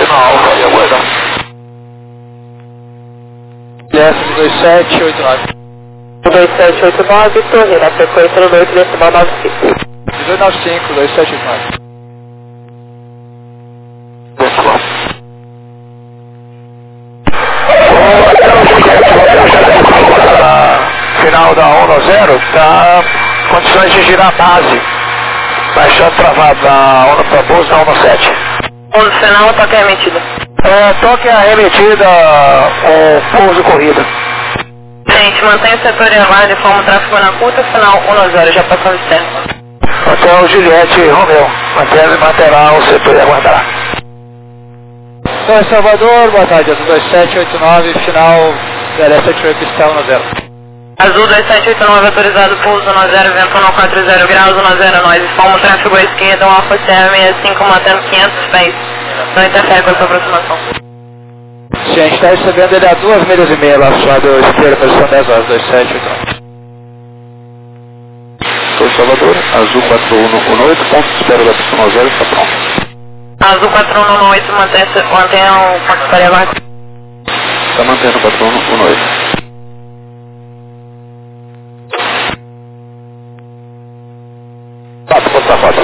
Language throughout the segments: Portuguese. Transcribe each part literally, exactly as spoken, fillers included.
no alfa e aguardar. S dois sete oito nove. dois sete oito nove, torre na frequência no oito decimal nove cinco. dois nove cinco, dois sete oito nove. Final da um no zero, tá condições de girar a base. Baixando travado da um para pouso da um no sete. um no final, toque arremetida. É, toque arremetida com pouso e corrida. Gente, mantenha o setor em alarme, forma o tráfego na curta, final um no zero, já passou o externo. Hotel Juliette Romeu, manterá, manterá o setor e aguardará. Então, Salvador, boa tarde, Azul dois sete oito nove, final zero sete oito, pistão no zero. Azul dois sete oito nove, autorizado, pouso no zero, vento um quatro zero graus, no zero, nós forma o tráfego à esquerda, um Alfa Serra sessenta e cinco, mantendo quinhentos pés, não interfere com a sua aproximação. Sim, a gente está recebendo ele a duas milhas e meia lá do lado esquerdo, posição dez horas, dois sete oito nove. Sou Salvador, Azul quatro um um oito, ponto de espera da pista no zero, está pronto. Azul quatro um um oito, mantenha, mantenha o ponto de espera abaixo. Está mantendo quatro um um oito. Quatro, ponto quatro.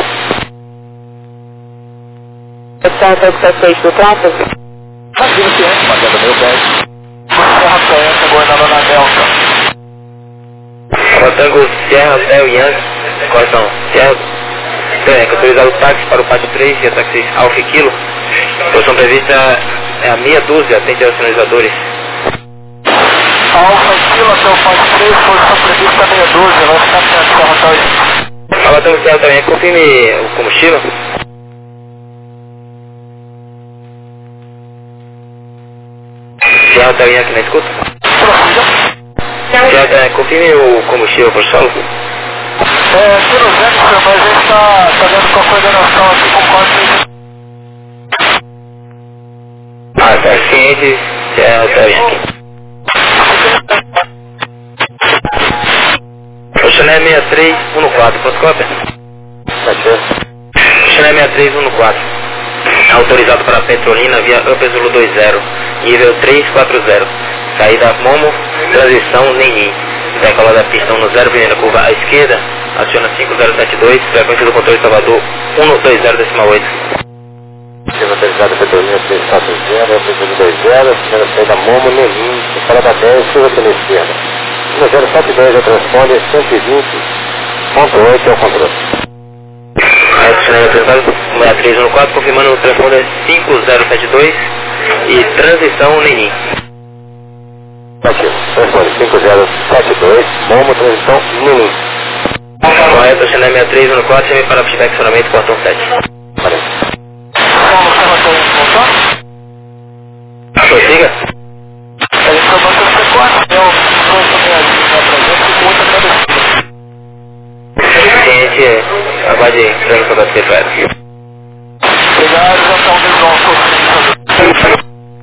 Está satisfeito do tráfego? Imagina que antes, mas é do meu pé. Serra Tango, guardando na Delta. Tango Serra Hotel Yankee, correção, Serra Tango, autorizado o táxi para o pátio três e a táxi Alfa Kilo. Posição prevista é a meia dúzia, atende aos sinalizadores. Alfa Kilo até o pátio três, posição prevista a meia dúzia, vai ficar perto do Serra Hotel Yankee. Fala, Tango Serra Hotel Yankee, confirme o combustível. Serra Hotel Yankee na escuta? Serra Hotel Yankee, confirme o combustível por solo. É, querosene, mas a gente está tá dando com a coordenação aqui com o código. Ah, tá ciente, Serra Hotel Yankee. O Chanel sessenta e três um quatro, fotocópia? O Chanel sessenta e três um quatro. Autorizado para Petrolina via Upper Zulu dois zero, nível três quatro zero. Saída Momo, transição Neni. Decola da pistão no zero, primeira curva à esquerda. Aciona cinco zero sete dois, frequência do controle Salvador um dois zero decimal oito. Autorizado Petrolina três quatro zero, Upper Zulu dois zero, primeira saída Momo, Neni. Escalada dez, curva pela esquerda. um zero sete dois, a transponder cento e vinte ponto oito é o controle. sessenta e três um quatro, confirmando o transponder cinco zero sete dois e transição Neni. Aqui, transponder cinco zero sete dois, Momo, transição Neni. Correto, Chanel sessenta e três um quatro, chame para perfeccionamento, portão sete. Valeu. Prossiga. A gente está bastante frequente, né? Ciente, aguarde transição da secretária. Obrigado, já está um visual.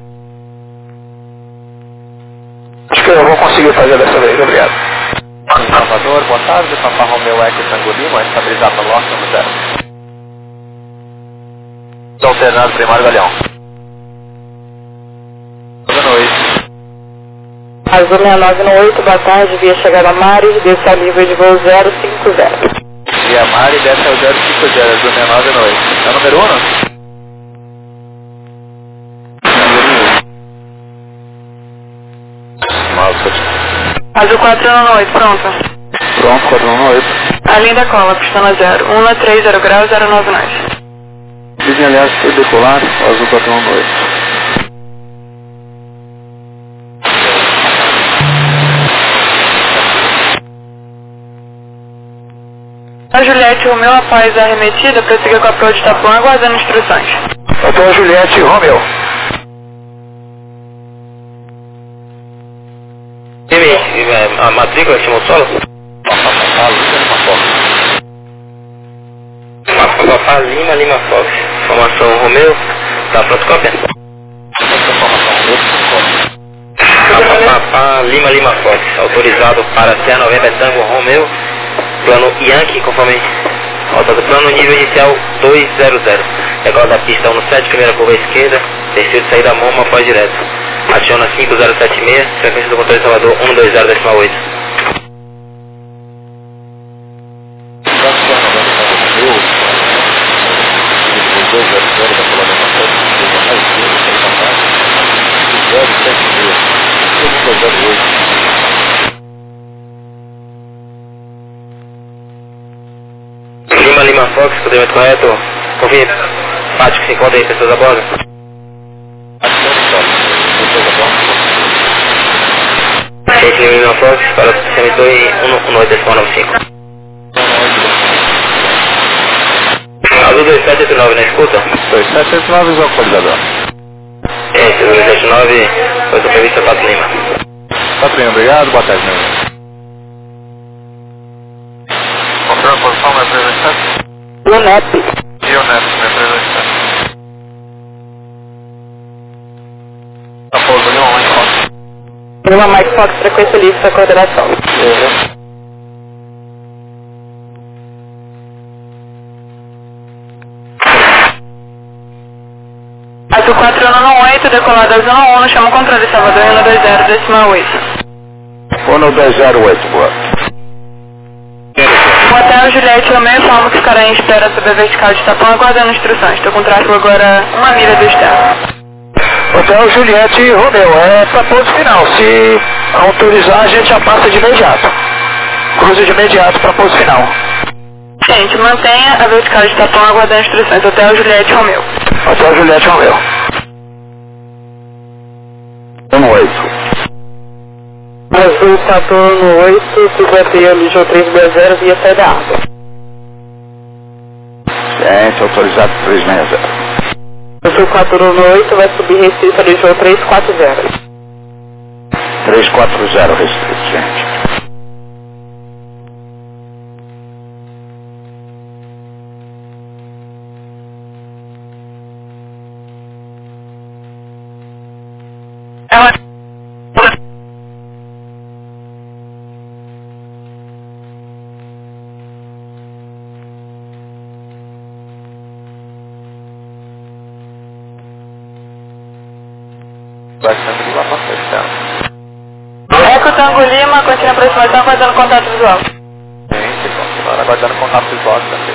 Acho que eu vou conseguir fazer dessa vez, obrigado. Salvador, boa tarde, Papa Romeu Eco Tango Lima, estabilizado no lote no zero. Alternado primário Galeão. Boa noite. Azul sessenta e nove no oito, boa tarde, via chegada a Mari, desce ao nível de voo zero cinco zero. Via Mari, desce ao zero cinco zero, Azul sessenta e nove no oito. É o número um, não? Azul quatro um oito, pronto. Pronto, quatro um oito. Além da cola, pistão a zero, um três zero graus, zero nove nove. Dizem, aliás, foi decolar, Azul quatro um oito. A Juliette Romeu, após a arremetida, prossiga com a proa de Itapuã, aguardando instruções. Hotel Juliette Romeu. Time, a matrícula estimou solo? Papá Lima Lima Fox. Formação Romeu, da fotocópia? Papá Lima Lima Fox, autorizado para Serra noventa Tango Romeu, plano Yankee, conforme rota do plano, nível inicial dois zero zero. Decola da pista um no sete, primeira curva à esquerda, Terceiro de saída Momo após direto. Aciona cinco zero sete seis, frequência do controle de Salvador um dois zero decimal oito. Lima Lima Fox, procedimento correto. Confirme. Fático se encontra aí, pessoas a bordo. Gente Lima Lima Fox, para o semitor em um oito decimal nove cinco. Azul dois sete oito nove, na escuta? dois sete oito nove, localizador. Gente, dois sete nove, foi supervista Pato Lima. Pato Lima, obrigado, boa tarde, meu amigo. Confirma a posição, meu representante. O N E P. E o N E P, meu representante. Tá pouso ali, um Fox. Lima Mike Fox, frequência livre para coordenação. Uhum. Azul quatro um oito, decolado Azul um, chama o controle Salvador um dois zero decimal oito. um dois zero oito, boa. O Hotel Juliette Romeu informa que ficará em espera sob a vertical de Tapão aguardando instruções. Estou com tráfego agora uma milha do externo. Hotel Juliette Romeu, é para ponto final. Se autorizar, a gente já passa de imediato. Cruza de imediato para ponto final. Gente, mantenha a vertical de Tapão aguardando instruções. Hotel Juliette Romeu. Hotel Juliette Romeu. um oito. Azul quatro um oito, cinquenta e um, Lijão três dois zero, via saída água. Gente, autorizado três seis zero. Azul quatro um oito, vai subir Recife, Lijão três quatro zero. três quatro zero, restrito, gente. Ela... Vai sempre de lá pra fechar. Eco Tango Lima, continua a aproximação, aguardando contato visual. Gente, continuar aguardando contato visual também.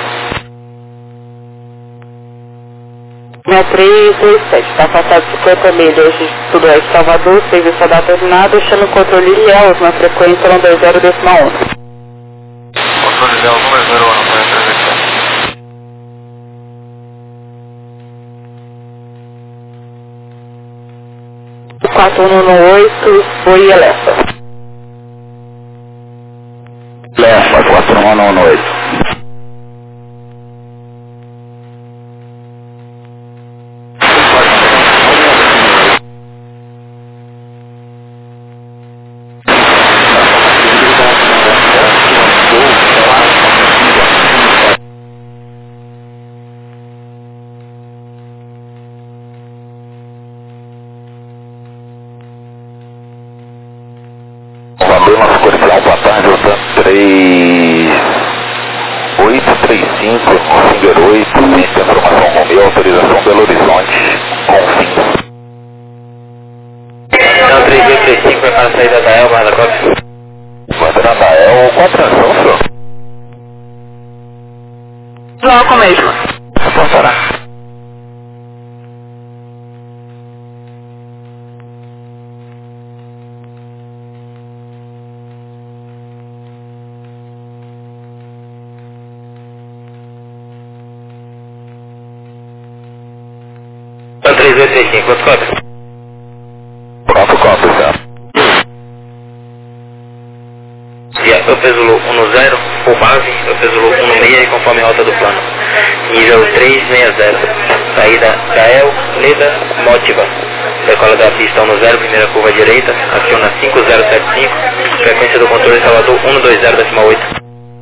Minha três dois sete, está afastado cinquenta milhas de sudoeste Salvador, serviço a dar terminado, chama o controle Ilhéus na frequência um dois zero decimal um. Controle Ilhéus um dois zero um, para representar. quatro um oito, foi Elefa. Lefa, quatro um oito. Boa tarde, voltando três oito três cinco, Finger oito, mente informação Romeu, autorização Belo Horizonte, confins. Então, três oito três cinco, vai para a saída da El, Barra da Copa. Bandeira da El, qual a transação, senhor? Bloco mesmo. Apontará. três oito três cinco, quanto cota? Pronto, conta, senhor. Via Upper Zulu um zero, full base, Upper Zulu um seis, conforme a rota do plano. Nível três seis zero, saída Gael, Leda, Motiva. Decola da pista um zero, primeira curva direita, aciona cinco zero sete cinco, frequência do controle Salvador um dois zero decimal oito.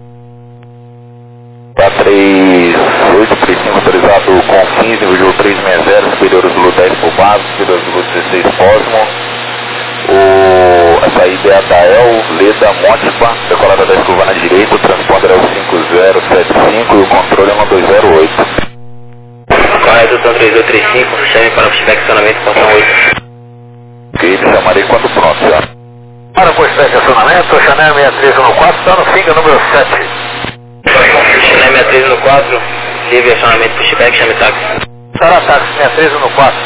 três oito três cinco autorizado com quinze, nível três seis zero, superior Zulu dez por base, superior Zulu dezesseis Cosmo. O, a saída é a Dael, Leda, Motipa, decolada da curva na direita, o transponder é o cinco zero sete cinco e o controle é um dois zero oito. Correto, Tom três oito três cinco, chame para o feedback acionamento, portão oito. Ok, chamarei quando pronto, já. Para o feedback acionamento, Chanel seis três um quatro, está no finger número sete. Chanel seis três um quatro, livre acionamento, pushback, chame táxi. Será táxi seis três um quatro.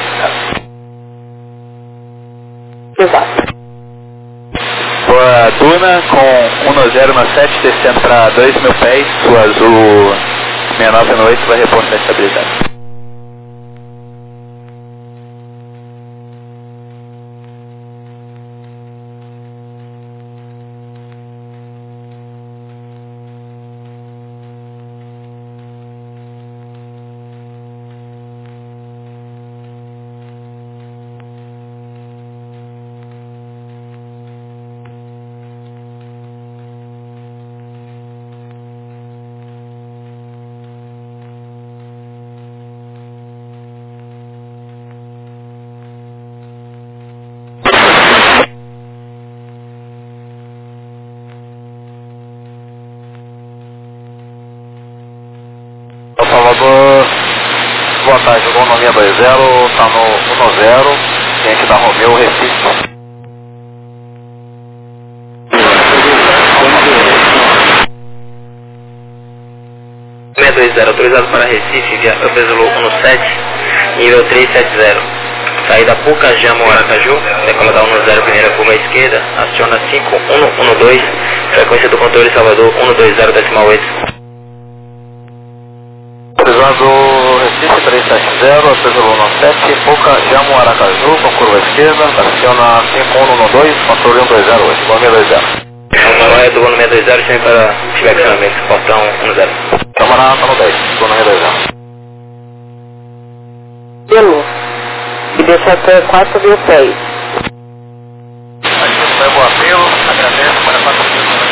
Exato. Sua Duna com um zero um sete descendo para dois mil pés, sua Azul seis nove um oito vai repor na estabilidade. Salvador, boa tarde, o nome é dois zero, está no um zero, cliente da Romeu, Recife. seis dois zero, autorizado para Recife, via Upesulu um sete, nível trezentos e setenta. Saída Pucajamo, Aracaju, decola da um zero, primeira curva à esquerda, aciona cinco um um dois, frequência do controle Salvador um dois zero decimal oito. Autorizado Recife trezentos e setenta, Upesulu um sete, Pucajamo, Aracaju, com curva à esquerda, aciona cinco um um dois, controle um dois zero oito, nome dois zero. Correto, do seis dois zero, chame para feedback acionamento, portão um zero. Camarada, tá no dez, do nome dois zero. Pelo. E deixa até quatro mil pés. Aqui foi o apelo, agradeço para a patrocínio.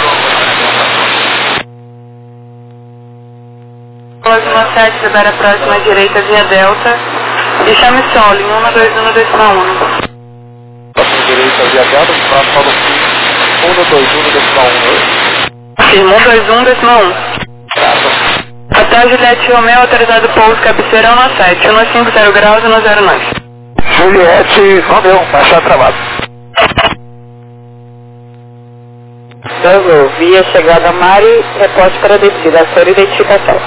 Próxima sete, libera a próxima direita via Delta. E chame Sol em um dois um decimal um. Próxima direita via Delta, próximo do um dois um decimal um. Sim, um dois um decimal um. Hotel Juliette Romeu, autorizado pouso, cabeceira um sete, um cinco zero graus, um zero nove. Juliette Romeu, baixar travado. Tango, via chegada Mari, reporte para descida, a sua identificação.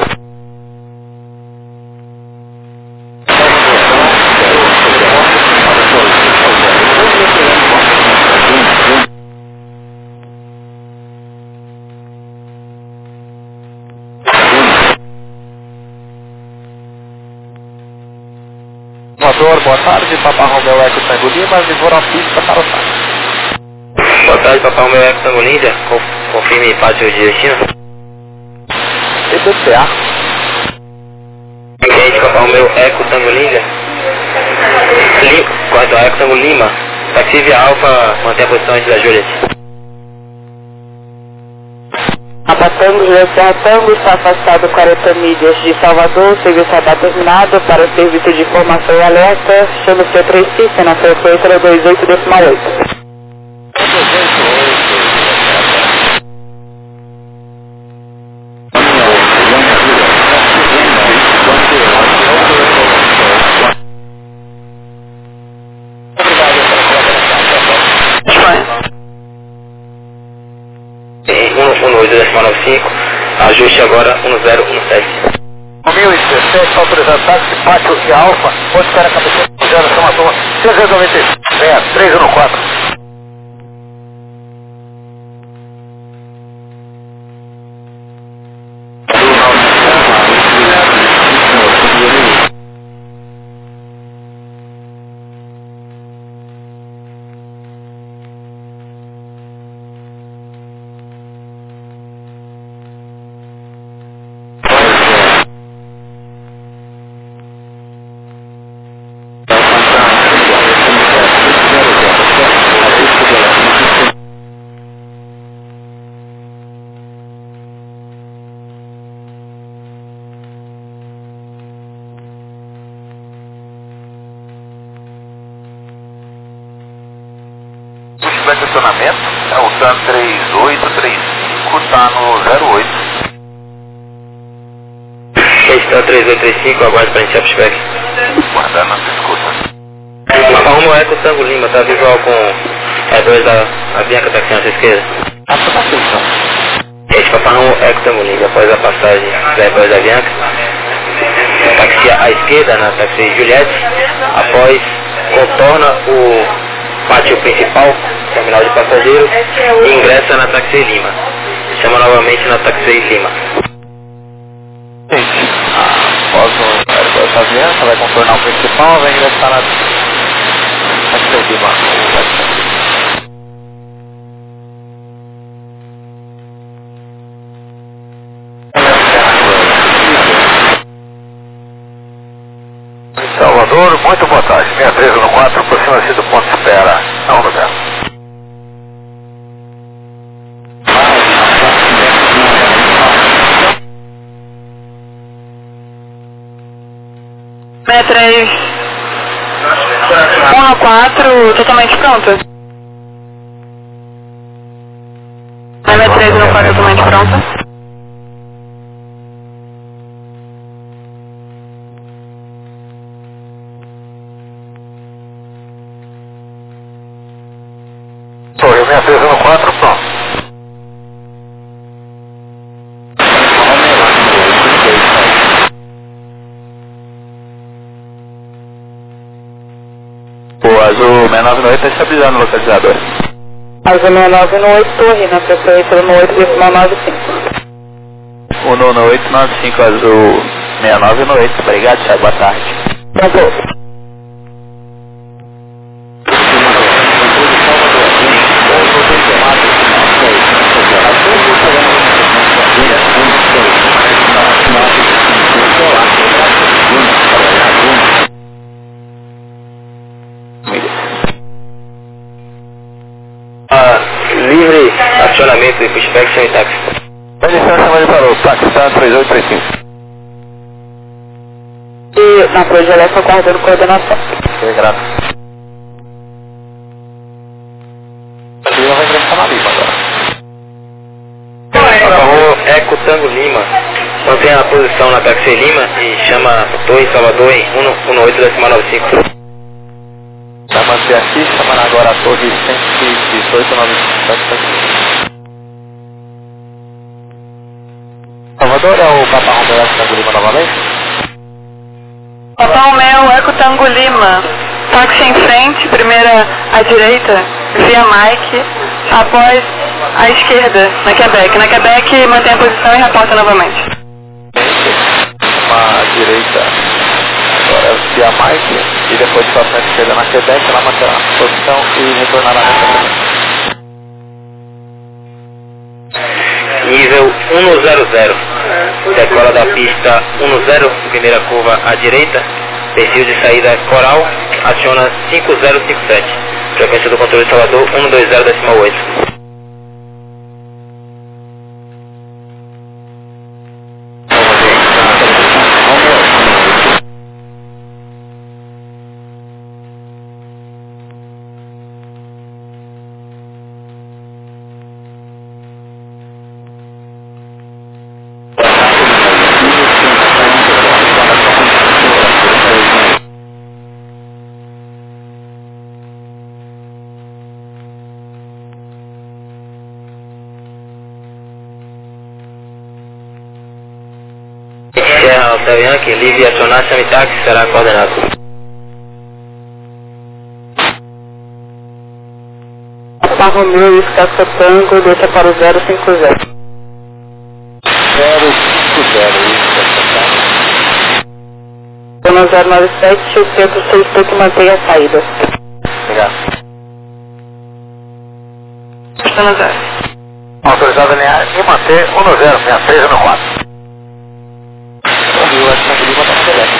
Motor, boa tarde, Papa Romeu Eco Tango Lima, Vivor a pista para o táxi. Boa tarde, Papa Romeu Eco Tango Índia, confirme pátio de destino. E D C A. Cliente Papa Romeu Eco Tango Índia. Correto, Eco Tango Lima. Taxi via Alfa, mantém a posição antes da Juliette. A Tango, direção Tango, está afastado quarenta milhas de Salvador, serviço está terminado para o serviço de informação e alerta, chama C três Pista na frequência dois oito decimal oito. um oito decimal noventa e cinco, ajuste agora um zero um sete. mil e dezessete, autorizado táxi, pátio e Alfa, onde espera a cabeça do zero, chama a turma, três noventa e seis, três um quatro. De estacionamento é o TAN três oito três cinco, está no zero oito. três oito três cinco, aguarde para iniciar o pushback. Guardando, escuta. Papa um Eco Tango Lima, tá visual com E dois da Avianca taxiando à sua esquerda. A sua posição. Esse Papa um Eco Tango Lima, após a passagem da E dois da Avianca, taxia à esquerda na taxi Juliette, após contorna o pátio principal, terminal de passageiros, e ingressa na taxi Lima. Chama novamente na taxi Lima. Gente, após o aeroporto Avianca, vai contornar o principal, vai ingressar na taxi Lima. Salvador, muito boa tarde. seis três um quatro, aproxima-se do ponto de espera. Não, lugar. seis três um quatro, totalmente pronto. seis três um quatro, totalmente pronto. Sorriu, seis três um quatro, pronto. O azul seis nove oito está estabilizando no localizador. Azul seis nove oito, torre na frequência no oito nove cinco. um no oito nove cinco, azul seis nove oito. Obrigado, Thiago. Boa tarde. Tá bom. Livre acionamento e pushback sem táxi. Vai deixar chamar ele para o Paquistão três oito três cinco. E na projeção guardando coordenação. Ok, graças. Ele não vai ingressar na Lima agora. Por favor, Eco Tango Lima. Mantenha a posição na taxi Lima e chama a Torre Salvador em um oito nove cinco. Vai manter aqui, chamando agora a torre cento e dezoito nove cinco. Salvador é o Papa Romeu Eco Tango Lima novamente? Papa Romeu Eco Tango Lima. Táxi em frente, primeira à direita, via Mike, após à esquerda, na Quebec. Na Quebec mantém a posição e reporta novamente. Uma direita agora via Mike e depois de passar à esquerda na Quebec, ela manterá a posição e retornará na Quebec. Nível um zero zero. Decola da pista um zero, primeira curva à direita. Perfil de saída Coral, aciona cinco zero cinco sete. Frequência do controle de Salvador um dois zero oito. Serra Alta Bianchi, livre acionar, chame táxi, será coordenado. Papa Romeu, Escassa Tango, deixa para o zero cinco zero. zero cinco zero, isso, Zona zero nove sete, o centro solicitou que mantenha a saída. obrigado. Zona zero. Autorizado a alinhar e manter um no zero, seis três um quatro. O Eco Tango Lima está no Quebec.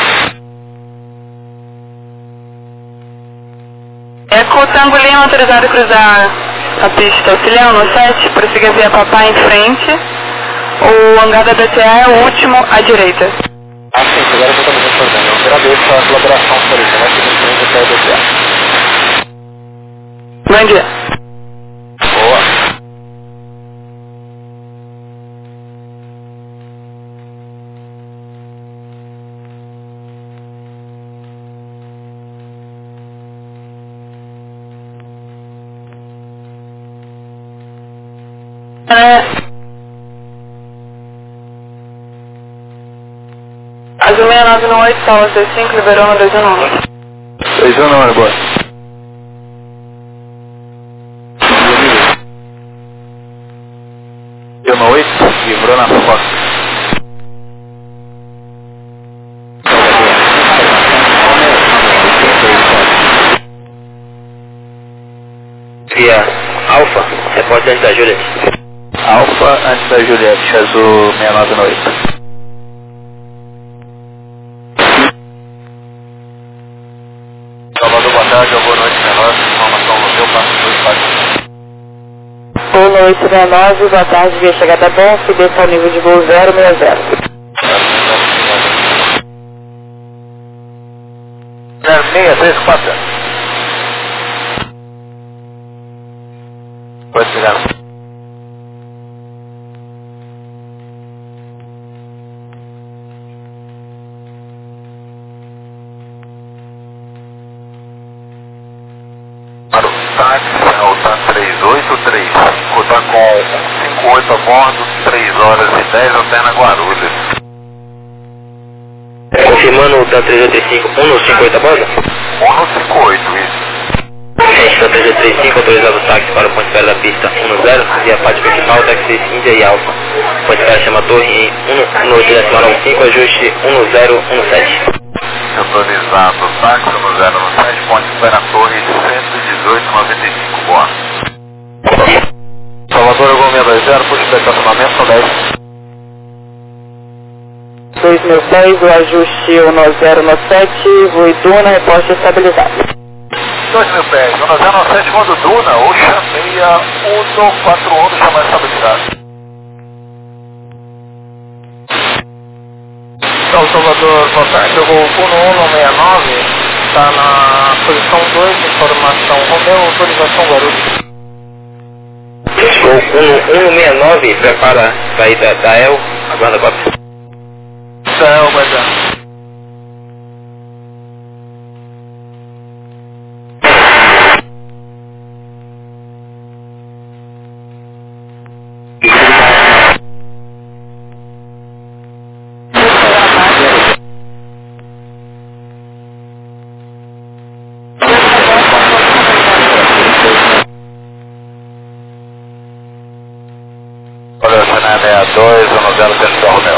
Eco Tango Lima, autorizado a cruzar a pista auxiliar no sete, prossiga via Papá em frente. O hangar da B T A é o último à direita. Ah, sim, agora eu estou recordando. Eu agradeço a colaboração por isso, né? Que me frente até a B T A. Bom dia. Boa. É. Azul seis nove um oito, sala C cinco, liberou no dois um nove. dois um nove, boa. dois um oito, livrou na costa. Via Alfa, repórter antes da Juliet. Alfa antes da Juliette, azul seis nove um oito. Salvador, boa tarde, boa noite, menor. Informação no seu passo dois quatro. Boa noite, seis nove, boa tarde, via chegada bom, se desce ao nível de voo zero seis zero. zero seis três quatro. Pode chegar. Para o táxi, é o TAM três oito três cinco, está com um cinco oito a bordo, três horas e dez, alterna Guarulhos. Confirmando o TAM três oito três cinco, um no cinco oito a bordo? um no cinco oito, isso. Gente, TAM três oito três cinco, autorizado o táxi para o ponto espera da pista um no zero, via Pátio principal, táxi Índia e Alfa. Ponto espera chama Torre em um no oito decimal um cinco, ajuste um no zero um no sete. Autorizado o táxi no zero um sete, ponte espera Torre cento e dezoito noventa e cinco, boa. Salvador, Gol seis dois zero, puxa de estacionamento, são dez. dois mil e dez, o ajuste um no zero no sete, voo Iduna, reposte estabilizado. dois mil pés, um zero um sete, modo Duna, Oxa seis um quatro um, chama estabilizado. Então, Salvador, boa tarde, eu vou um um seis nove, está na posição dois, informação Romeu, autorização Guarulhos. Voo um um seis nove, prepara a saída da E L, aguarda a cópia. Da E L, vai dar. Olha, China seis dois, um zero, Central Romeu.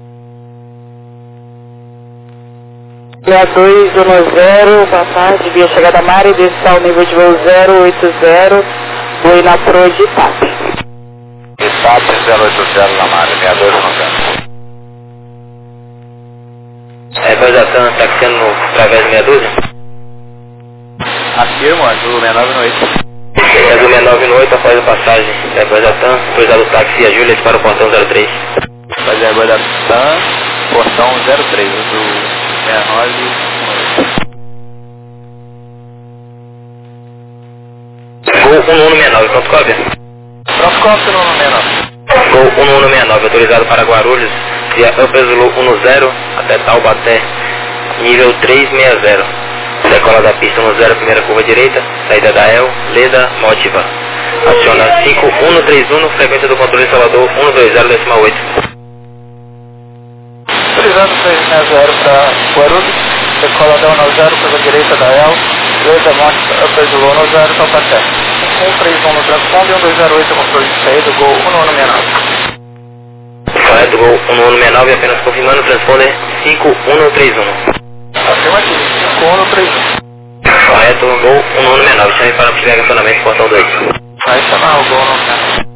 seis dois um zero, boa tarde, via chegada Mari, desce ao nível de voo zero oito zero, voo na proa de Itap. Itap zero oito zero na Mari, seis dois um zero. É, voz da TAM, taxiando no Través meia dúzia? Afirmo, azul seis nove um oito. Azul seis nove um oito, após a passagem, é, voz da TAM, autorizado o táxi e a Juliet para o portão zero três. Fazer agora da TAM, portão zero três, do seis nove um oito. Gol um um seis nove, pronto cópia? Pronto cópia no seis nove. Gol um um seis nove, autorizado para Guarulhos, via Upper um zero até Taubaté, nível três seis zero. Decola da pista um zero, primeira curva direita, saída da E L, Leda, Motiva. Aciona cinco um três um, frequência do controle Salvador um dois zero decimal oito. Autorizado três seis zero para Guarulhos, decola da um zero, curva direita da E L, Leda, Motiva, Upper um zero, Taubaté. um três um no transponde, um dois zero oito, controle de saída, Gol um um seis nove. Correto, Gol um um seis nove, apenas confirmando, transponder cinco um três um. Afirmativo, cinco um três um. Correto, Gol um um seis nove, chame para o estacionamento, portão dois. Vai chamar o Gol um um seis nove.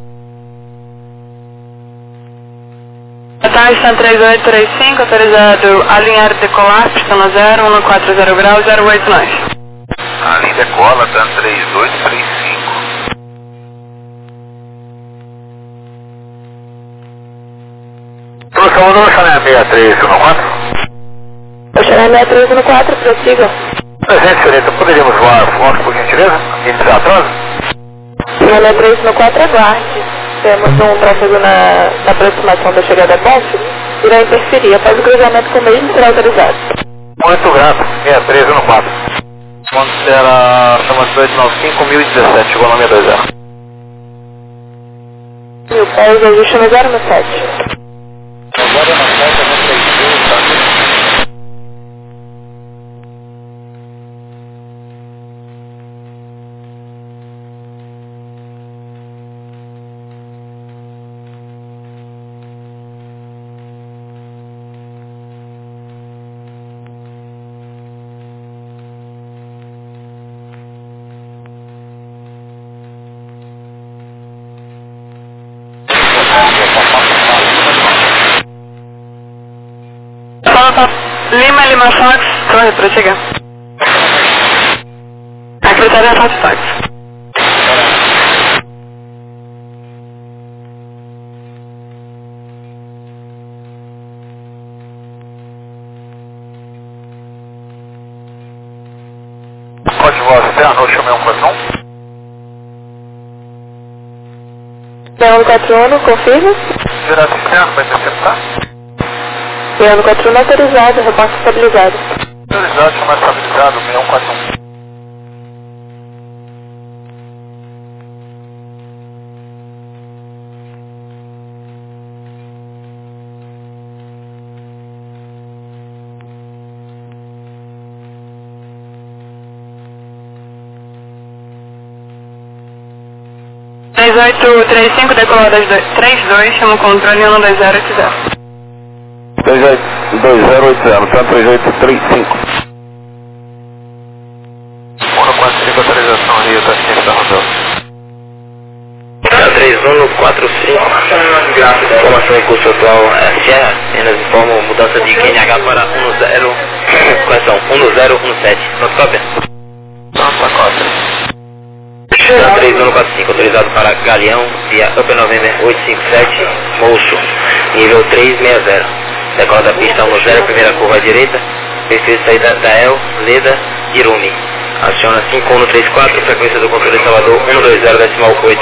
Boa tarde, TAM três oito três cinco, autorizado alinhar e decolar, pista no zero, um quatro zero grau, zero oito nove. A linha decola, TAM três oito três cinco. Salvador, China seis três um quatro. O China seis três um quatro, prossiga. Presente, senhorita, poderíamos voar Fox, por gentileza? Índice atraso? China seis três um quatro, aguarde. Temos um tráfego na, na aproximação da chegada Bonfim, irá interferir após o cruzamento com o meio será autorizado. Muito grato, seis três um quatro. Quando será, chama oito nove cinco, mil e dezessete, chegou no seis dois zero. dez, ajuste no zero no sete. Agora na sete, no três dois, tá? Lima, Lima, Fox, corre, prossiga. Secretária Fox, Fox. Pode voar externo, eu chamei um quatro um. Leão quatro um, confirma. Direto externo, vai interceptar. Leão quatro um autorizado, reporte estabilizado. Autorizado, chamar estabilizado, seis um quatro um. três oito três cinco, decolada três dois, chama o controle um dois zero oito zero. três oito dois zero oito zero, tá? três oito três cinco. um quatro cinco, autorização aí, tá aqui, está rodando. três um no quatro cinco, informação em curso atual é Sierra, apenas informam mudança de Q N H para um zero, correção, um zero um sete, pronto, cópia? Nossa, cópia. três um no quatro cinco, autorizado para Galeão, via Upper November oitocentos e cinquenta e sete, Moço, nível trezentos e sessenta. Decola da pista um zero, primeira curva à direita, perfil de saída da El, Leda, Irumi. Aciona cinco um três quatro, frequência do controle de Salvador um dois zero decimal oito.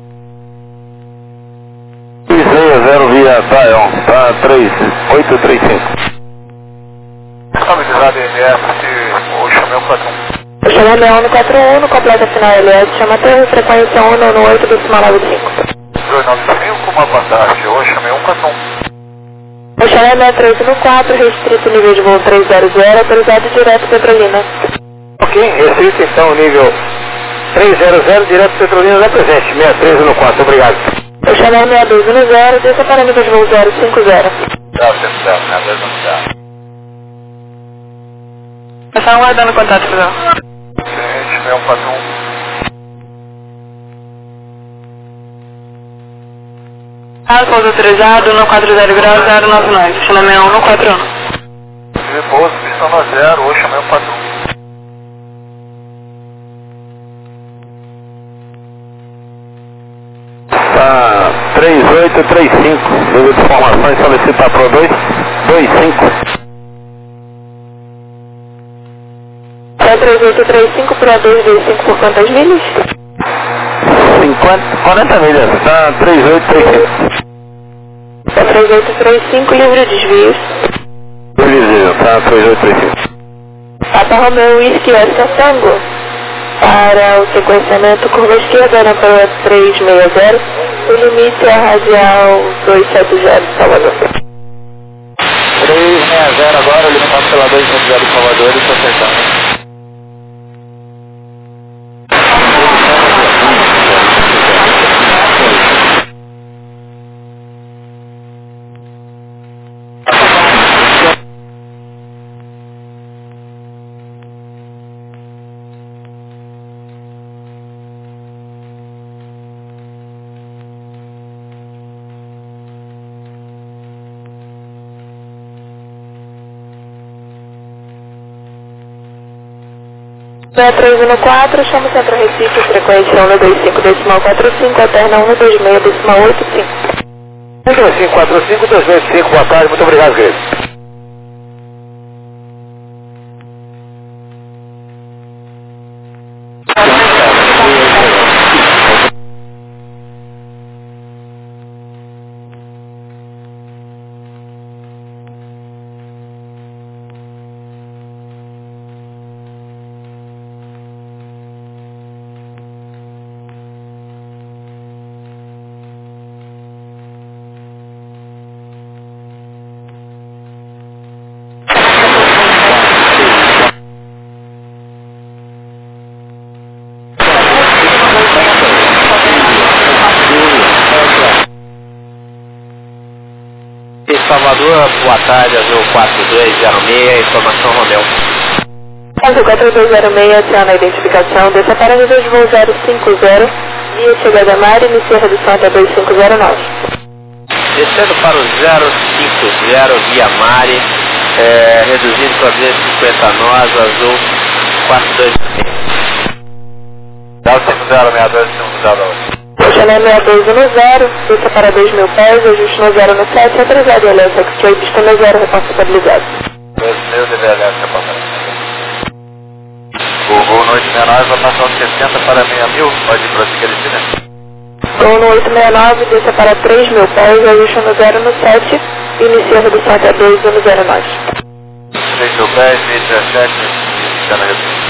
zero via Dion, tá? três oito três cinco. Estabilizado M S, eu chamei um quatro um. Eu chamei Leão no quatro um, no completa final L S, chama até frequência um no oito decimal nove cinco. dois nove cinco, uma bandagem, eu chamei um quatro um. Eu chamei Leão três no quatro, restrito nível de voo trezentos, autorizado direto Petrolina. Ok, restrito então nível trezentos, direto Petrolina da presente, seiscentos e treze no quatro, obrigado. Eu chamei seiscentos e doze no zero, desça para nível de voo zero cinco zero. Zero, zero, zero, zero, zero, zero. Eu só aguardando o contato, pessoal. Sim, chamei um quatro um. Ah, pouso autorizado no quatro zero graus zero nove nove, chamei um no quatro um. E pouso, pista no zero, eu chamei um quatro um. Tá, três oito três cinco, nível de informações, solicita Pro dois dois cinco. É três oito três cinco para dois dois cinco por quantas milhas? cinquenta, quarenta milhas, tá? três oito três cinco. É três oito três cinco, livre desvios. Visível, tá? três oito três cinco. Papa Romeo Whisky Oscar Tango. Para o sequenciamento curva esquerda na Pela trezentos e sessenta, o limite é a radial duzentos e setenta, Salvador. trezentos e sessenta agora, limitado pela duzentos e setenta Salvador, ele está acertando. três um quatro, chama o Centro Recife, frequência um dois cinco decimal quatro cinco, alterna um dois seis decimal oito cinco. um dois cinco quatro cinco, dois dois cinco, boa tarde, muito obrigado, querido. Salvador, boa tarde, Azul quatro dois zero seis, informação Romeu. Azul quatro dois zero seis, aciona a identificação, desça para nível de voo zero cinco zero, via chegada a Mari, inicia a redução até dois cinco zero nove. Descendo para o zero cinco zero, via Mari, é, reduzindo para via cinquenta nós, Azul quatro dois seis. zero cinco zero, seis dois cinco zero. Chanel seis dois um zero, desça para dois mil pés, ajuste no zero no sete, autorizado e alerta X-Ray, pista no zero, reposta estabilizado. dois mil de alerta, reposta. O voo no oito seis nove, rotação sessenta para seis mil, pode prosseguir esse né? Voo no oito seis nove, desça para três mil pés, ajuste no zero no sete, inicia a redução até dois um zero nove. três mil pés, mil e dezessete, está na redução.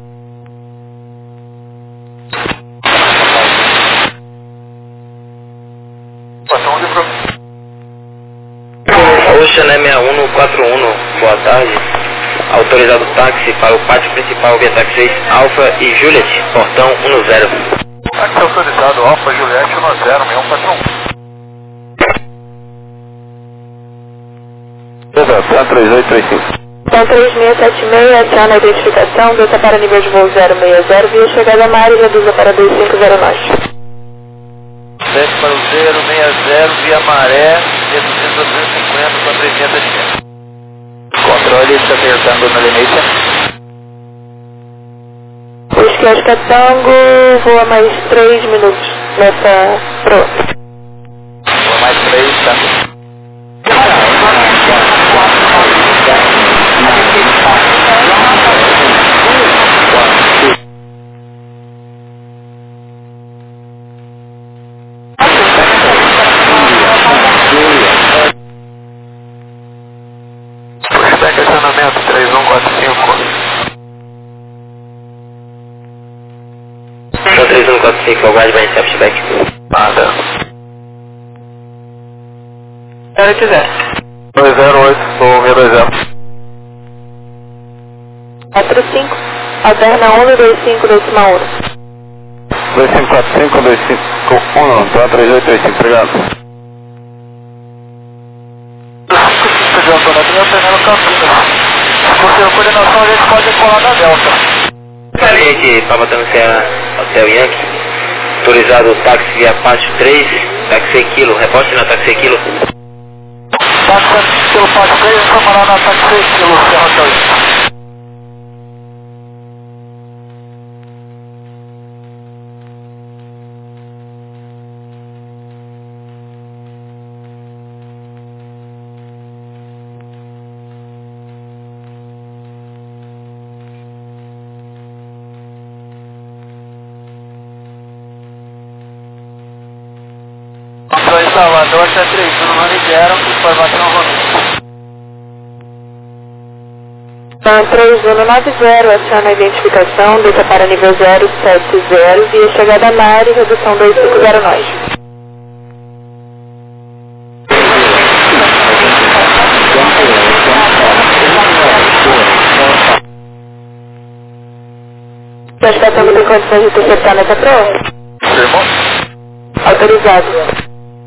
Ocean M seis um quatro um, boa tarde. Autorizado táxi para o pátio principal via taxi Alfa e Juliet, portão um zero. Táxi autorizado Alfa Juliet um zero, seis um quatro um. três oito três cinco. Então três seis sete seis, aciona a identificação, desça para nível de voo zero seis zero, via chegada a Mari e reduza para dois cinco zero nove. Desce para o zero seis zero, via Maré, reduzindo a duzentos e cinquenta com trezentos de metros. Controle está acertando na limite. O Esquerda Tango voa mais três minutos nessa proa. Voa mais três, tá? Estacionamento três um quatro cinco. Então três um quatro cinco, aguarde vai iniciar o feedback. Nada. Quero quiser. dois zero oito, sou seis dois zero. quatro cinco, alterna um dois cinco décima um. dois cinco quatro cinco, dois cinco um, tá? três oito três cinco, obrigado. Porque a coordenação a gente pode colar na Delta. A gente está batendo Hotel Yankee, autorizado táxi via Pátio três, táxi Kilo, reposte na táxi Kilo. Táxi pelo Pátio três, vamos lá na táxi Kilo, Serra Hotel. Em Salvador, está três um, não liberam, informação Romeu. Então três um nove zero, aciona a identificação, desça para nível zero sete zero, via chegada a Mari, redução dois cinco zero nove. Você acha que a Tango tem condições de interceptar nessa proa? Irmão? Autorizado.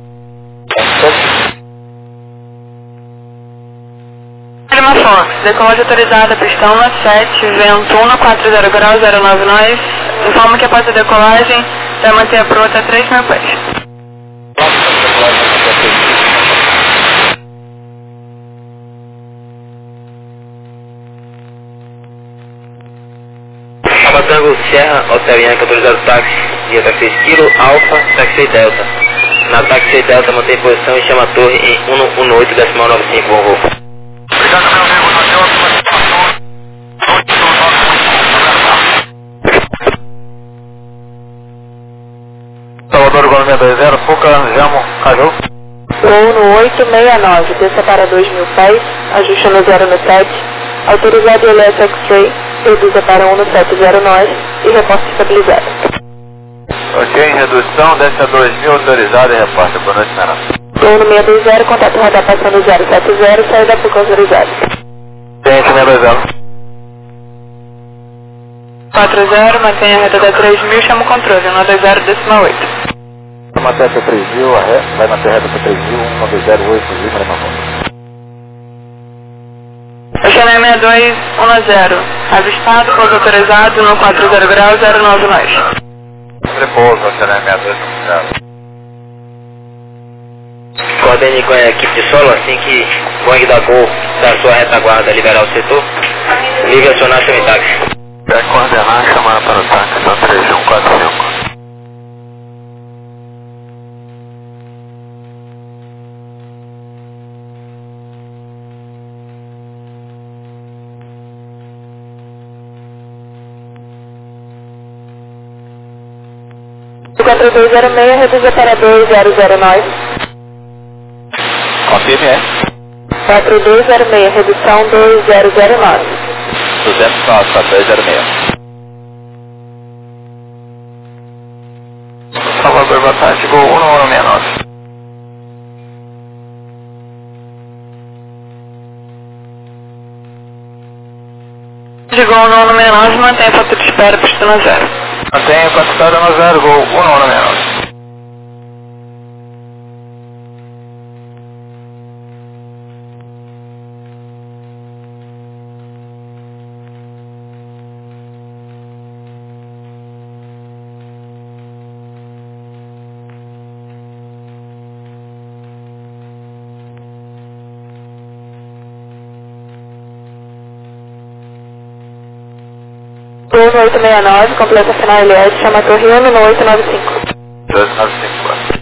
Clima Fox, decolagem autorizada, pistão na sete, vento um quatro zero grau zero nove nove, informa que após a decolagem vai manter a proa até três mil pés. Tango Sierra, Hotel Yankee, autorizado táxi via taxi Kilo, Alfa, taxi Delta. Na taxi Delta mantém posição e chama a torre em um um oito décimo nove cinco, bom voo. Obrigado, meu amigo, nós temos uma situação. Salvador, Gol seis dois zero, Fuca, Jamo, Caju. Voo no oito seis nove, desça para dois mil pés, ajuste no zero no sete, autorizado e alerta X-Ray, reduza para um no sete zero nove e reposta estabilizada. Ok, em redução, desce a dois mil, autorizado e repórter. Boa noite, Menor. Voo no seis dois zero, contato radar passando zero sete zero, saída por autorizado. Gente, seis dois zero. quatro zero, mantenha a reta da três mil, chama o controle, um dois zero décima oito. Vai manter a três mil, vai manter a reta para três mil, um nove zero oito, Lima, Lima, seis seis dois um zero. Avistado, pouso autorizado no quatro zero grau zero nove nós. Repouso, seis seis dois um zero. Coordene com a equipe de solo assim que o Boeing da Gol da sua retaguarda liberar o setor. Ligue e acionar seu táxi. É coordenar, chamar para o táxi, só três um quatro cinco. quatro dois zero seis, reduzir para dois zero zero nove. Confirme, é? quatro dois zero seis, redução dois zero zero nove. duzentos e nove, quatro dois zero seis. Salvador, boa tarde, Gol um um seis nove. De Gol um um seis nove, mantém a foto de espera, pistona zero. Mantenha quatro no zero, Gol um um seis nove. dois oito seis nove, completa final L S, chama a torre um no oito nove cinco. dois nove cinco.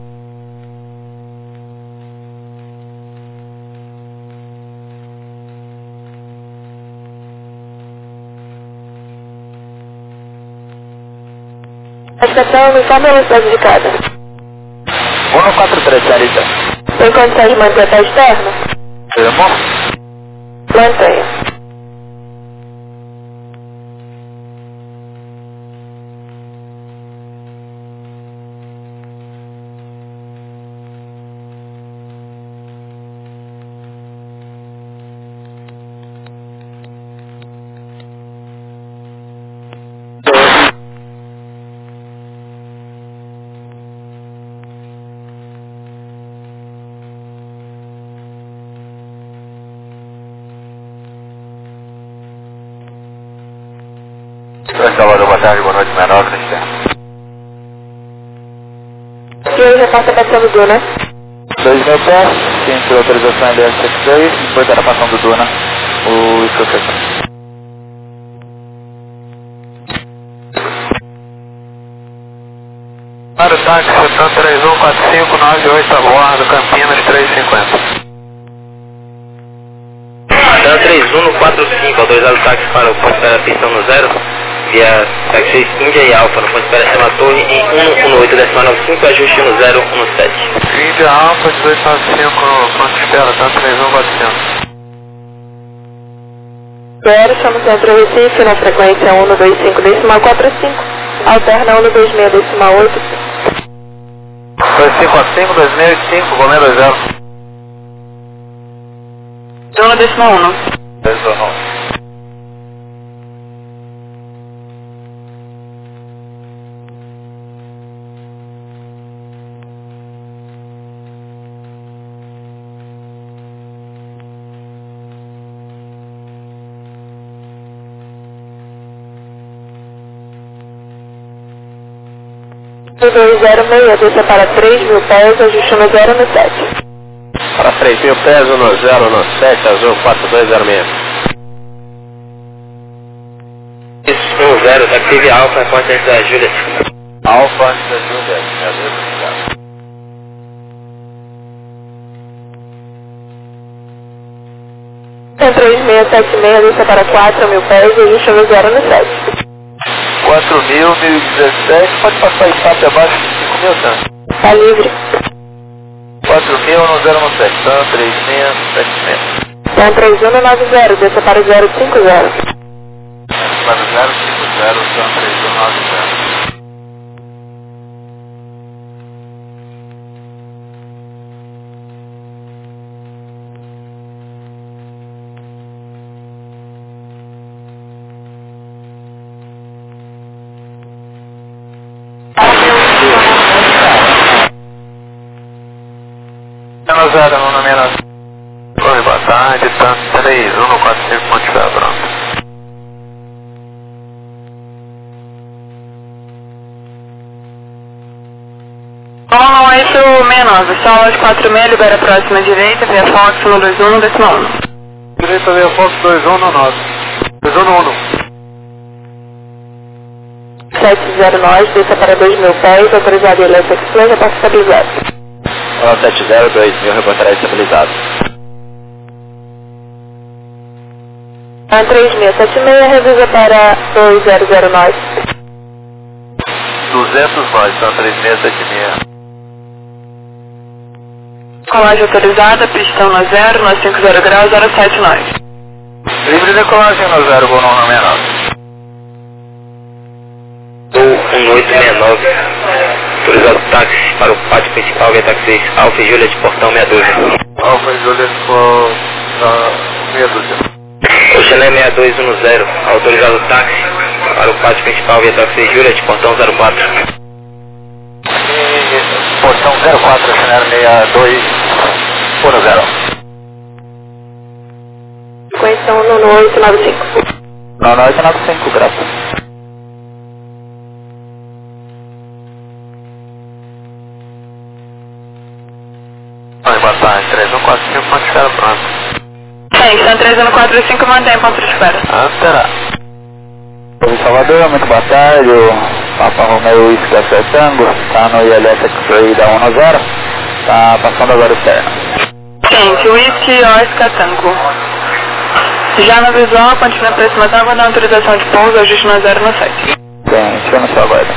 A estação, me informa a velocidade de cada. um quatro três, Sarita. Tem condição de manter até externo? Irmão? Mantenha. Salvador, boa tarde, boa noite, menor, Cristiano. E aí, repassa a passão do Duna. dois mil pés, tem sua autorização L S sete dois, depois da passão do Duna, o escocês. Para o táxi, setor três um quatro cinco nove oito a bordo, Campinas três cinquenta. Dan três um no quatro cinco, autorizado o táxi para o ponto de espera pistão no zero, via táxi Índia e Alfa, no ponto de espera chama torre em um um oito decimal nove cinco, ajuste no zero um sete. Índia Alfa dezoito nove cinco, ponto de espera, Dan três um quatro cinco. Zero, chama o centro Recife, na frequência um no dois cinco decimal quatro cinco, alterna um no dois seis decimal oito cinco. dois cinco quatro cinco, dois seis oito cinco, Gomes dois zero. um no decimal um. dois um. dois zero seis, desça para três mil pés, ajuste no zero no sete. Para três mil pés, no zero no sete, azul quatro dois zero seis. um zero, taxi Alfa, ponte antes da Júlia. Alfa antes da Júlia, obrigado. Centro três seis sete seis, desça para quatro mil pés, ajuste no zero no sete. quatro mil, mil e dezessete, pode passar a estátua abaixo de cinco mil, tá? Tá livre. quatro mil no zero no sete, tá? três seis sete seis. Então três um no nove zero, desça para zero cinco zero. Para zero cinco zero, tá? três um nove zero. Menos zero, não, não, menos. Oi, boa tarde, tá? três um no quatro cinco, pode ficar pronto. um oito seis nove, Solas quatro seis, libera próxima direita, via Fox um dois um, décima um. Direita via Fox dois um no nove. dois um no um. sete zero nove, desça para dois mil pés, autorizado Electric Express, reporte estabilizado. sete zero dois mil, reportará estabilizado. três seis sete seis, revisa para dois zero zero nove. duzentos nós, então três seis sete seis. Colagem autorizada, pistão no zero, nós cinco zero graus, zero sete nove. Livre decolagem no zero, voo não sessenta e nove. um oito seis nove, autorizado táxi para o pátio principal, via táxi Alfa e Juliet, portão meia dúzia. Alfa e Juliet for meia dúzia. Oxelé seis dois um zero, autorizado táxi para o pátio principal, via táxi Juliet, portão zero quatro. E portão zero quatro, Oxelé seis dois um zero. Conexão no oito nove cinco. No oito nove cinco, graças. Oi, boa tarde, três um quatro cinco, pode ficar pronto. Sim, são três um quatro cinco, mantém ponto de espera. Ah, será. Oi, Salvador, muito boa tarde, o Papa Romeo Whisky Café Tango, está no I L S X-Ray da um zero, está passando agora o externo. Sim, Whisky Oscar Tango. Já no visual, continua a aproximação, vou dar autorização de pouso, ajuste no zero no site. Sim, chega no seu aguardo.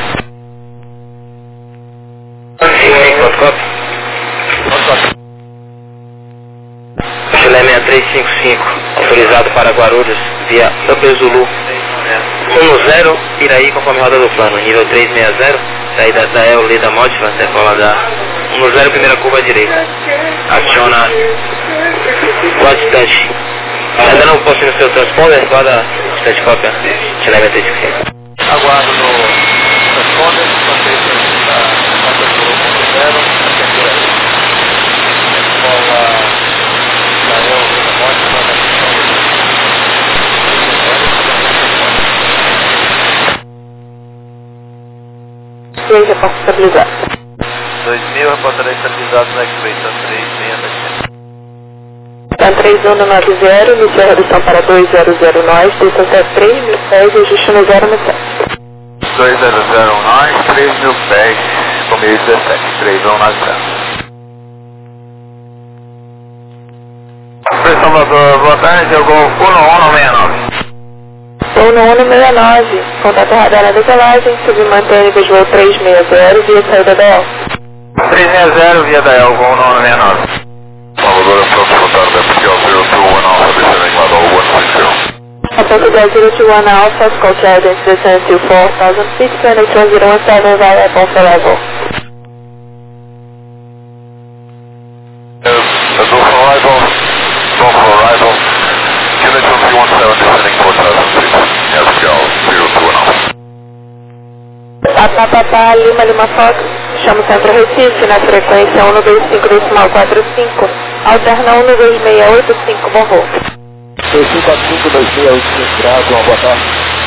Chile seis três cinco cinco, autorizado para Guarulhos, via Upper Zulu um zero, Iraí, conforme roda do plano, nível três seis zero, saída da El Leda Mótiva, decola da um zero, primeira curva à direita. Aciona quad distante. Ainda não posso ir no seu transponder, guarda distante cópia, Chile seis três cinco cinco. Aguardo no transponder, passei para a um zero, temperatura aí. Escola da El Leda Mótiva, da questão Sim, já posso estabilizar. dois mil, reportarei estabilizado no X-Ray, tá três seis sete. Está três um nove zero, iniciou a redução para dois zero zero nove, desça até três mil pés, ajuste no zero no sete. dois zero zero nove, três mil pés, comigo dezessete, três um nove zero. Oi, Salvador, boa tarde, eu vou um um seis nove. um no um seis nove, contato radar na decolagem, submantém nível de voo três seis zero, via saída da El. três seis zero, via da El, voo um um seis nove. Salvador, approach contato da P L zero two one Alpha, descending level one six zero. Approach da zero two one Alpha, Skull Challenge, descend to four thousand feet, Phoenix one zero one seven, via Alpha level. Uh, go for arrival, go for arrival. Unit one three one seven, descending four thousand feet, yeah, P L zero two one Alpha. Papapá, Lima, Lima Fox, chama o Centro Recife, na frequência um dois cinco decimal quatro cinco, alterna um dois seis oito cinco, bom voo. dois cinco quatro cinco, dois seis oito cinco, graças, uma boa tarde.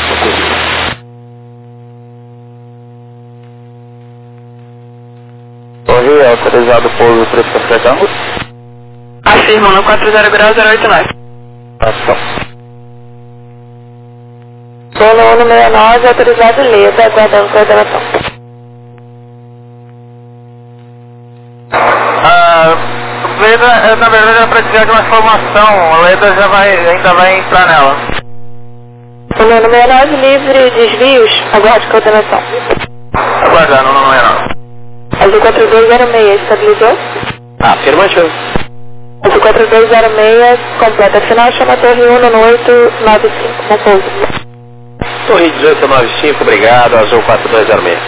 Correio, autorizado pouso três Café Tango. Afirmo no quatro zero graus zero oito nove. Ação. Bolo um seis nove, autorizado Leda, aguardando coordenação. Ah, Leda, na verdade, é para tirar de uma informação. A Leda já vai, ainda vai entrar nela. Bolo um seis nove, livre, desvios, aguarde coordenação. Aguardando, não é não. Azul quatro dois zero seis, estabilizou? Afirmativo. Azul quatro dois zero seis, completa final, chama a torre um no oito nove cinco, bom pouso. Torre dezoito noventa e cinco, obrigado, Azul quatro dois zero seis.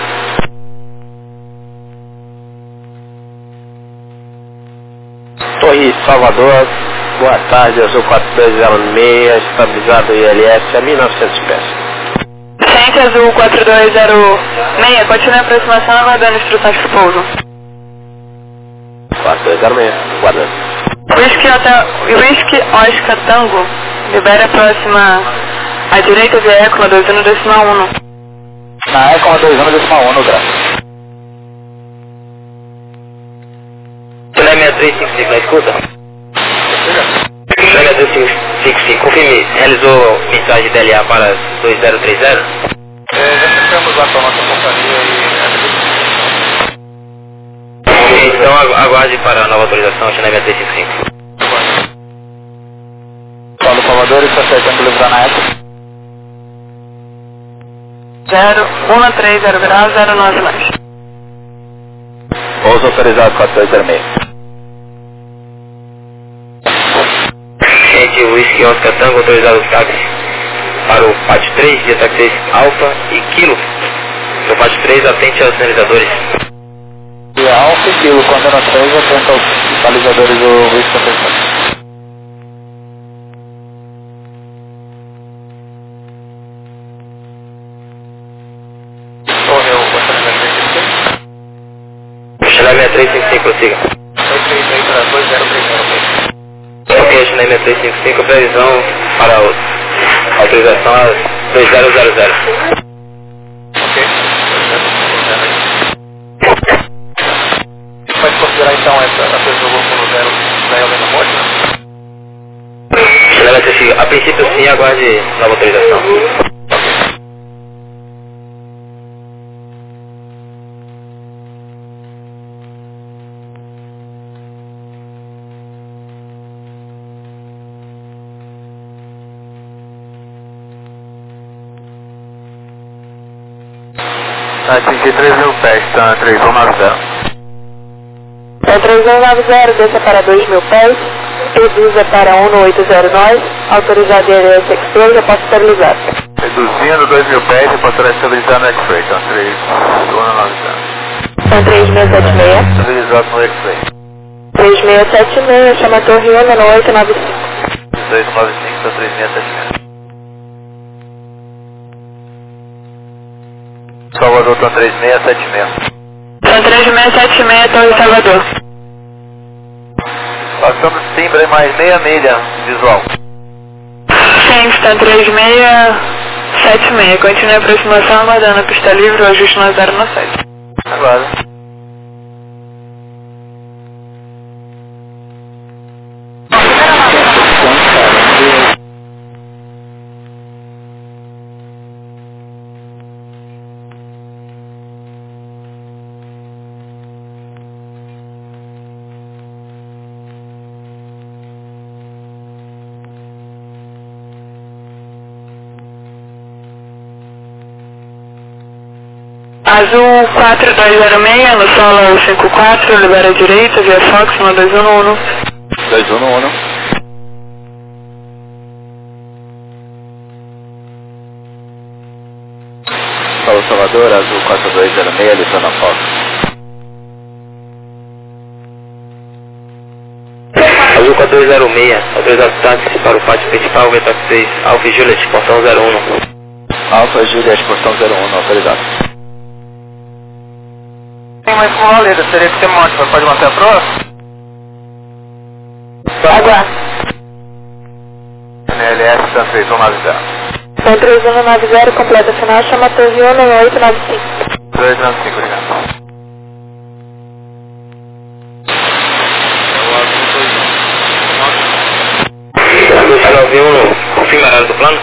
Torre Salvador, boa tarde, Azul quatro dois zero seis, estabilizado I L S a mil e novecentos pés. Centro Azul quatro dois zero seis, continua a aproximação, aguardando instruções para o pouso. quatro dois zero seis, aguardando. Whisky, Whisky Oscar Tango, libera a próxima à direita via Eco na dois um decimal um. Na Eco na dois um decimal um, graças. Chile seis três cinco cinco, na escuta? Chile seis três cinco cinco, confirme, realizou mensagem D L A para dois zero três zero? É, já ficamos lá com a nossa companhia e... Então aguarde para a nova autorização, Chile seis três cinco cinco. Paulo Salvador, está acertando o livro na Eco. zero um três zero grau zero nove mais. Pouso autorizado quatro dois zero seis. Gente, o Whisky Oscar Tango autorizado o táxi para o P A T três, dia táxi seis Alfa e Kilo. No P A T três, atente aos sinalizadores. E Alfa e Kilo, quando na três, atente aos sinalizadores do Whisky Oscar Tango. Chile seis três cinco cinco, prossiga. dois três seis para dois zero três zero. Ok, Chile seis três cinco cinco, previsão para a autorização a dois zero zero zero. Ok. Pode considerar então essa a pessoa como zero da Helena Morte? Chile, a princípio sim, aguarde nova autorização. Atingir três mil pés, está na três um nove zero. É três um nove zero, desça para dois mil pés, reduza para um oito zero nove, autorizado em S X-Ray, já posso estabilizar. Reduzindo dois mil pés e passando a estabilizar no X-Ray, então três um nove zero. São três seis sete seis. Estabilizado no X-Ray. três seis sete seis, chama a Torre Una no oito nove cinco. dois nove cinco para três seis sete seis. Salvador está três seis sete seis. São três seis sete seis, Torre Salvador. Passando Simbra mais meia milha visual. Sim, está três seis sete seis. Continue a aproximação, aguardando a pista livre, o ajuste no zero no sete. Agora. Azul quatro dois zero seis, no solo cinco quatro, libera a direita, via Fox no dois um um. dois um um. Paulo Salvador, Azul quatro dois zero seis, listando a Fox. Azul quatro dois zero seis, autorizado táxi para o pátio principal, V táxi seis Alfa e Juliet, portão zero um. Alfa e Juliet, portão zero um, autorizado. Tem mais com valida, teria que ter monte, mas pode manter a prova? Aguardo. N L S, São três um nove zero. São três um nove zero, completa final, chama a Torre Una no oito nove cinco. dois nove cinco, obrigado. Azul ouviu um confirmado do plano?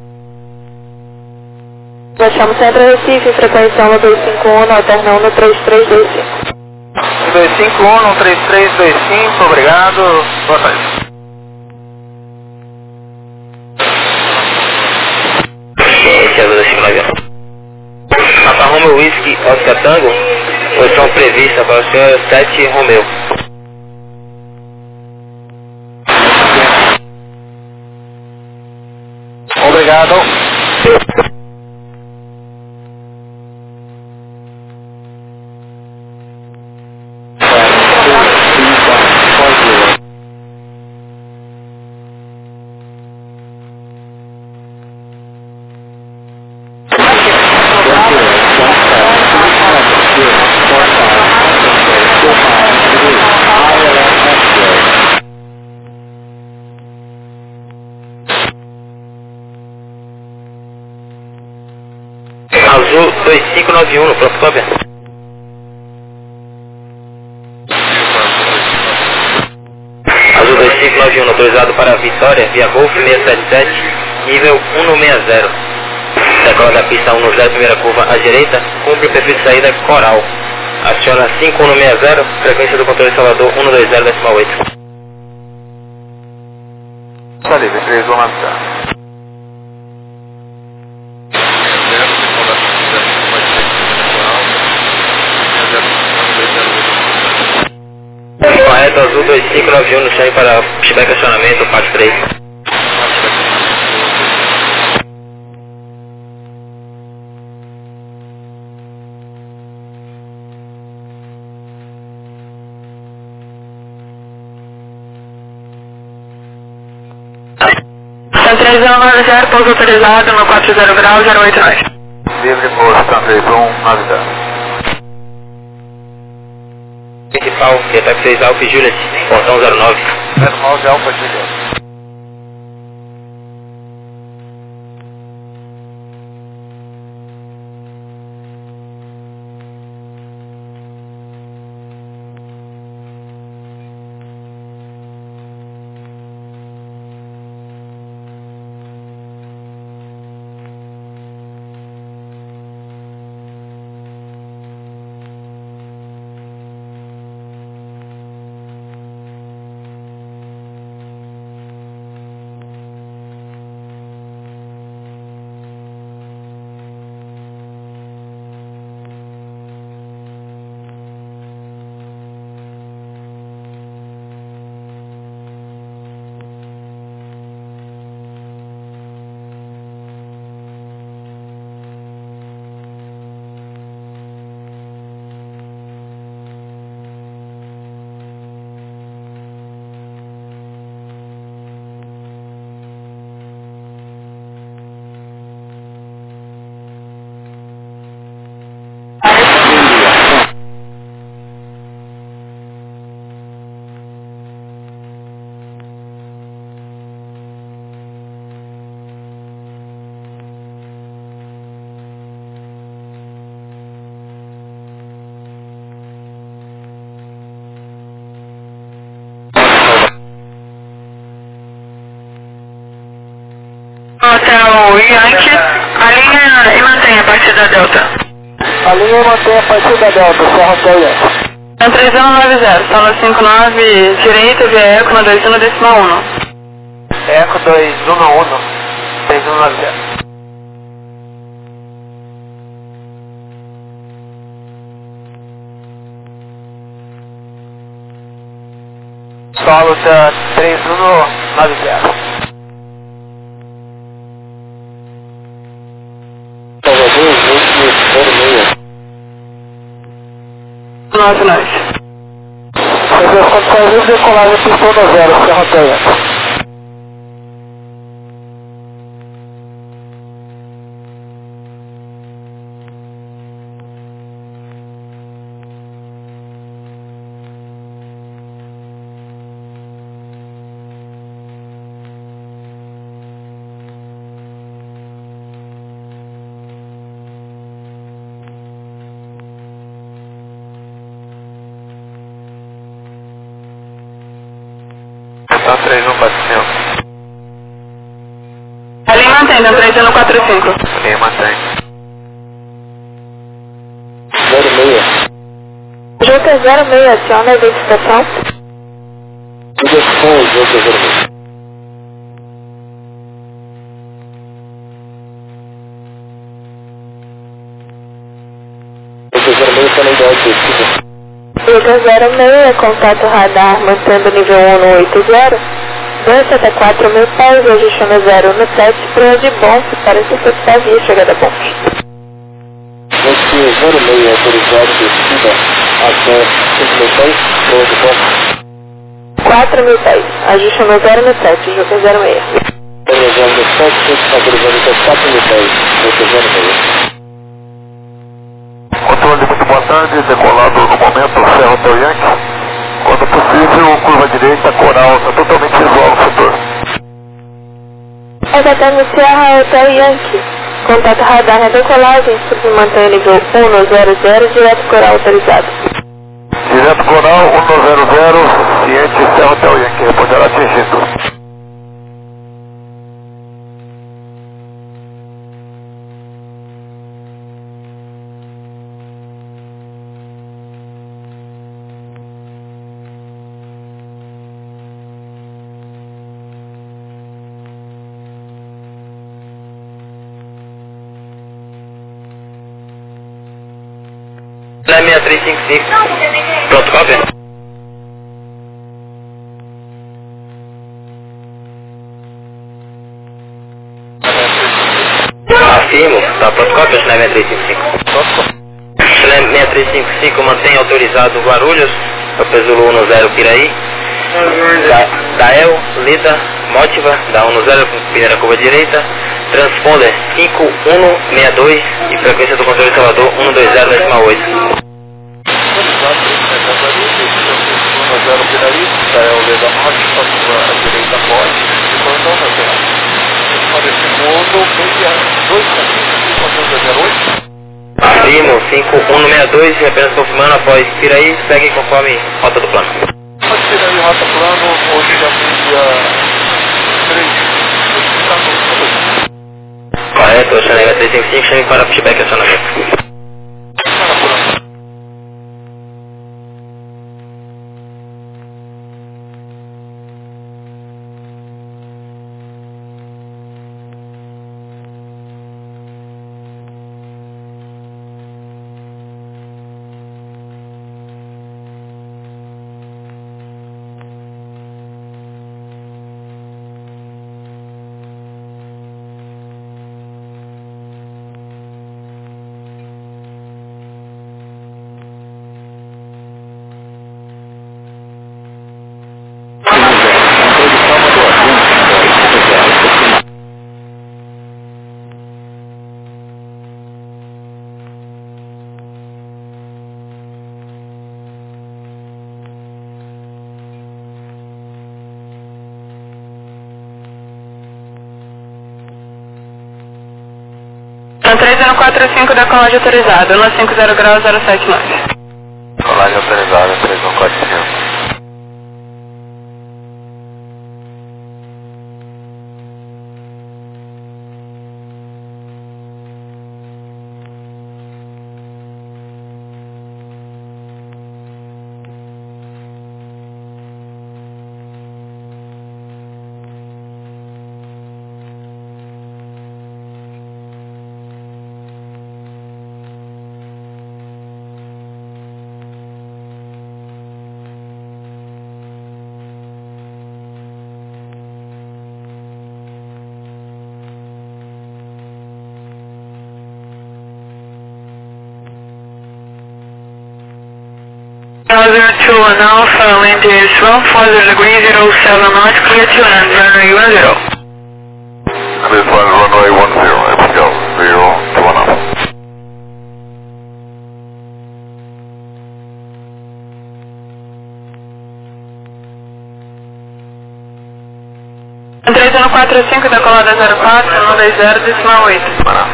Já chamo Centro Recife, frequência um dois cinco um, alterna um três três dois cinco. dois cinco um, três três dois cinco, obrigado. Boa tarde. Esse é o Azul nove zero. Papa Romeo Whisky Oscar Tango, posição prevista para o senhor sete Romeo. Obrigado. Azul dois cinco nove um no próprio cópia. Azul dois cinco nove um autorizado para Vitória, via Golf seiscentos e setenta e sete, nível cento e sessenta. Decola da pista cento e sessenta, primeira curva à direita, cumpre o perfil de saída Coral. Aciona cinco cento e sessenta, frequência do controle de Salvador cento e vinte décima oito. Está livre, três, vamos avançar. Correto, Azul dois cinco nove um no chave para pushback acionamento, parte três. São três um nove zero, pouso autorizado no quatro zero grau, zero oito nove. Livre, moço, São três um nove zero. Principal, Quebec seis Alfa Juliet, portão zero nove. zero nove Alfa Juliet. Hotel Yankee, alinha e mantém a partir da Delta. Alinha e mantém a partir da Delta, Serra Hotel Yankee. São três um nove zero, sala cinco nove, direita, via Eco na dois um decimal um. Eco dois um um, três um nove zero. Solo da três um nove zero. Nove nove. Condições de decolagem pistão da zero, Serra Hotel Yankee. Então três um quatro cinco. Ali mantendo, três um quatro cinco. Ali mantém. zero seis. J zero seis, adiciona a identificação. Identificação J zero seis. J zero seis está na ideal de pesquisa. J zero seis, contato radar, mantendo nível um no oito zero. Dança até quatro mil pés, ajustando zero no sete, proa de bonfe para interceptar via chegada bonfe. Você zero seis autorizado descida até cinco mil pés, proa de bonfe. quatro mil pés, ajustando zero no sete, J zero seis. zero no sete, autorizado até quatro mil pés, J zero seis. Controle, muito boa tarde, decolado no momento, Serra Hotel Yankee. Quando possível, curva direita, Coral, está totalmente visual no setor. H T M Serra Hotel Yankee, Contato radar na decolagem, submantém nível um zero zero, direto coral autorizado. Direto coral um zero zero, ciente, Serra Hotel Yankee, repousar atingido. seis três cinco cinco. Pronto, cópia? Afirmo, tá pronto, cópia, Chile seis três cinco cinco. Chile seis três cinco cinco mantém autorizado Guarulhos, Alfa Zulu um zero Piraí, da, Dael, Lida, Mótiva, da um zero, primeira curva direita, transponder cinco um seis dois e frequência do controle de Salvador um dois zero decimal oito. um zero Piraí, Dael, Lida, Mótiva, a direita forte, e cordão na zero. Para esse mundo, dois cinco zero oito. Primo cinco um seis dois, apenas confirmando após Piraí, segue conforme rota do plano. Pode ser aí rota plano, hoje já dia três. Correto, Xanega três cinco cinco, chame para pushback acionamento. três zero quatro cinco da colagem autorizada, um cinco zero grau zero sete nove. Colagem autorizada, três um quatro cinco. zero two one Alpha, wind is one four zero degree zero seven knot, clear to land, runway one zero. Clear to land, runway one zero, let's go, zero to one Alpha. três zero quatro cinco da colada zero quatro, um dois zero decimal oito.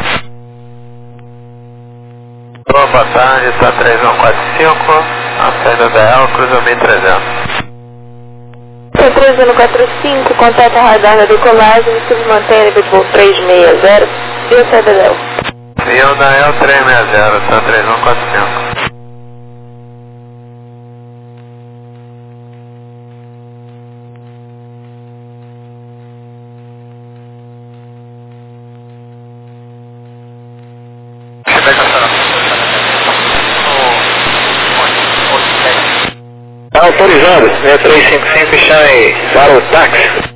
Boa tarde, está três um quatro cinco, a saída da E L, cruzamento trezentos. três zero quatro cinco, contato radar da decolagem, submantém nível voo três seis zero, deu saída da E L. Rio da E L três seis zero, está três um quatro cinco. Autorizado, seis três cinco cinco, chame para o táxi.